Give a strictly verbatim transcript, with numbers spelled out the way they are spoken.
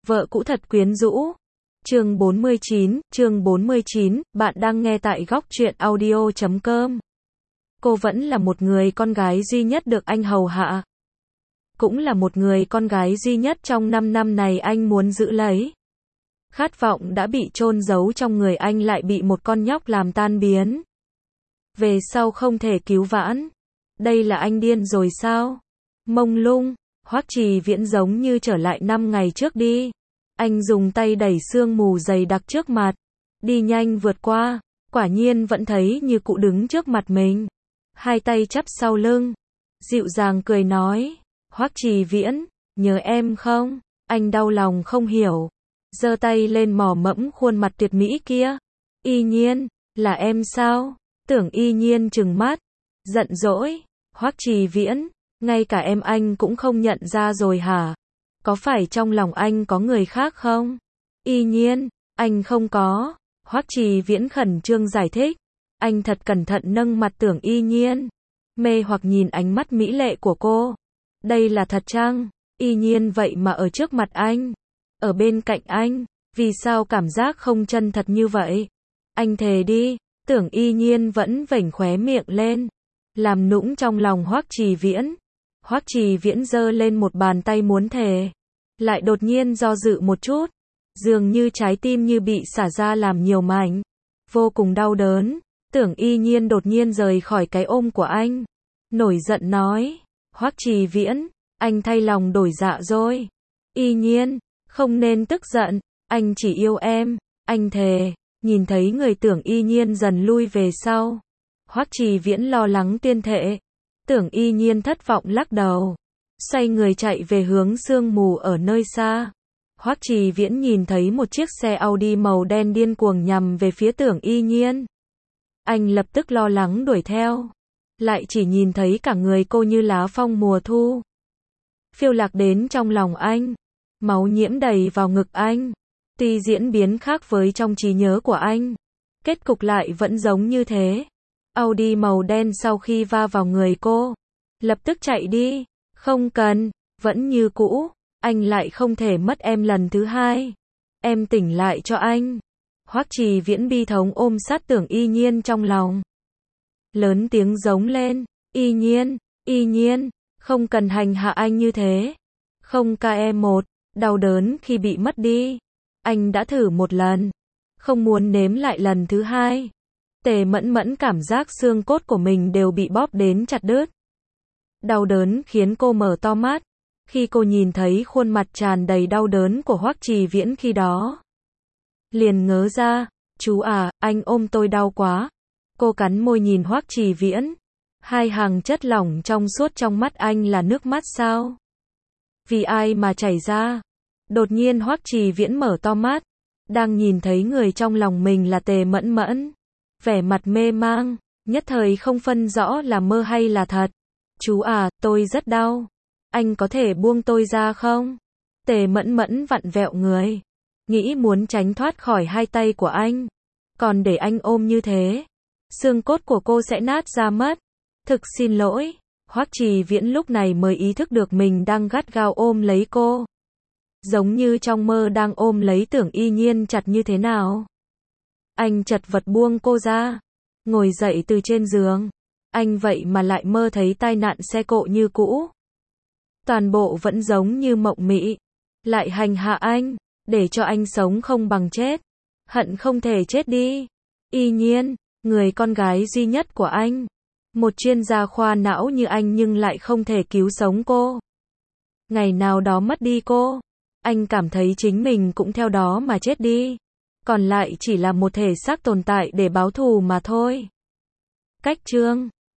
Vợ cũ thật quyến rũ. Chương bốn mươi chín, chương bốn mươi chín, bạn đang nghe tại góc truyện audio chấm com. Cô vẫn là một người con gái duy nhất được anh hầu hạ. Cũng là một người con gái duy nhất trong năm năm này anh muốn giữ lấy. Khát vọng đã bị chôn giấu trong người anh lại bị một con nhóc làm tan biến. Về sau không thể cứu vãn. Đây là anh điên rồi sao? Mông lung, Hoắc Trì Viễn giống như trở lại năm ngày trước đi. Anh dùng tay đẩy sương mù dày đặc trước mặt. Đi nhanh vượt qua, quả nhiên vẫn thấy như cụ đứng trước mặt mình. Hai tay chắp sau lưng. Dịu dàng cười nói, Hoắc Trì Viễn, nhớ em không? Anh đau lòng không hiểu. Giơ tay lên mò mẫm khuôn mặt tuyệt mỹ kia. Y Nhiên, là em sao? Tưởng Y Nhiên trừng mắt. Giận dỗi, Hoắc Trì Viễn, ngay cả em anh cũng không nhận ra rồi hả? Có phải trong lòng anh có người khác không? Y Nhiên, anh không có. Hoắc Trì Viễn khẩn trương giải thích. Anh thật cẩn thận nâng mặt Tưởng Y Nhiên. Mê hoặc nhìn ánh mắt mỹ lệ của cô. Đây là thật chăng? Y Nhiên vậy mà ở trước mặt anh. Ở bên cạnh anh. Vì sao cảm giác không chân thật như vậy? Anh thề đi. Tưởng Y Nhiên vẫn vểnh khóe miệng lên. Làm nũng trong lòng Hoắc Trì Viễn. Hoắc Trì Viễn giơ lên một bàn tay muốn thề. Lại đột nhiên do dự một chút. Dường như trái tim như bị xả ra làm nhiều mảnh. Vô cùng đau đớn. Tưởng Y Nhiên đột nhiên rời khỏi cái ôm của anh. Nổi giận nói. Hoắc Trì Viễn, anh thay lòng đổi dạ rồi. Y Nhiên, không nên tức giận. Anh chỉ yêu em. Anh thề. Nhìn thấy người Tưởng Y Nhiên dần lui về sau. Hoắc Trì Viễn lo lắng tuyên thệ. Tưởng Y Nhiên thất vọng lắc đầu. Xoay người chạy về hướng sương mù ở nơi xa. Hoắc Trì Viễn nhìn thấy một chiếc xe Audi màu đen điên cuồng nhằm về phía Tưởng Y Nhiên. Anh lập tức lo lắng đuổi theo. Lại chỉ nhìn thấy cả người cô như lá phong mùa thu. Phiêu lạc đến trong lòng anh. Máu nhiễm đầy vào ngực anh. Tuy diễn biến khác với trong trí nhớ của anh. Kết cục lại vẫn giống như thế. Audi màu đen sau khi va vào người cô. Lập tức chạy đi. Không cần. Vẫn như cũ. Anh lại không thể mất em lần thứ hai. Em tỉnh lại cho anh. Hoắc Trì Viễn bi thống ôm sát Tưởng Y Nhiên trong lòng. Lớn tiếng giống lên. Y Nhiên, Y Nhiên, không cần hành hạ anh như thế. Không ca e một, đau đớn khi bị mất đi. Anh đã thử một lần. Không muốn nếm lại lần thứ hai. Tề Mẫn Mẫn cảm giác xương cốt của mình đều bị bóp đến chặt đứt. Đau đớn khiến cô mở to mắt. Khi cô nhìn thấy khuôn mặt tràn đầy đau đớn của Hoắc Trì Viễn khi đó. Liền ngớ ra, chú à, anh ôm tôi đau quá. Cô cắn môi nhìn Hoắc Trì Viễn. Hai hàng chất lỏng trong suốt trong mắt anh là nước mắt sao? Vì ai mà chảy ra? Đột nhiên Hoắc Trì Viễn mở to mắt. Đang nhìn thấy người trong lòng mình là Tề Mẫn Mẫn. Vẻ mặt mê mang, nhất thời không phân rõ là mơ hay là thật. Chú à, tôi rất đau. Anh có thể buông tôi ra không? Tề Mẫn Mẫn vặn vẹo người. Nghĩ muốn tránh thoát khỏi hai tay của anh. Còn để anh ôm như thế. Xương cốt của cô sẽ nát ra mất. Thực xin lỗi. Hoắc Trì Viễn lúc này mới ý thức được mình đang gắt gao ôm lấy cô. Giống như trong mơ đang ôm lấy Tưởng Y Nhiên chặt như thế nào. Anh chật vật buông cô ra. Ngồi dậy từ trên giường. Anh vậy mà lại mơ thấy tai nạn xe cộ như cũ. Toàn bộ vẫn giống như mộng mị. Lại hành hạ anh. Để cho anh sống không bằng chết. Hận không thể chết đi. Y Nhiên, người con gái duy nhất của anh. Một chuyên gia khoa não như anh nhưng lại không thể cứu sống cô. Ngày nào đó mất đi cô. Anh cảm thấy chính mình cũng theo đó mà chết đi. Còn lại chỉ là một thể xác tồn tại để báo thù mà thôi. Cách chương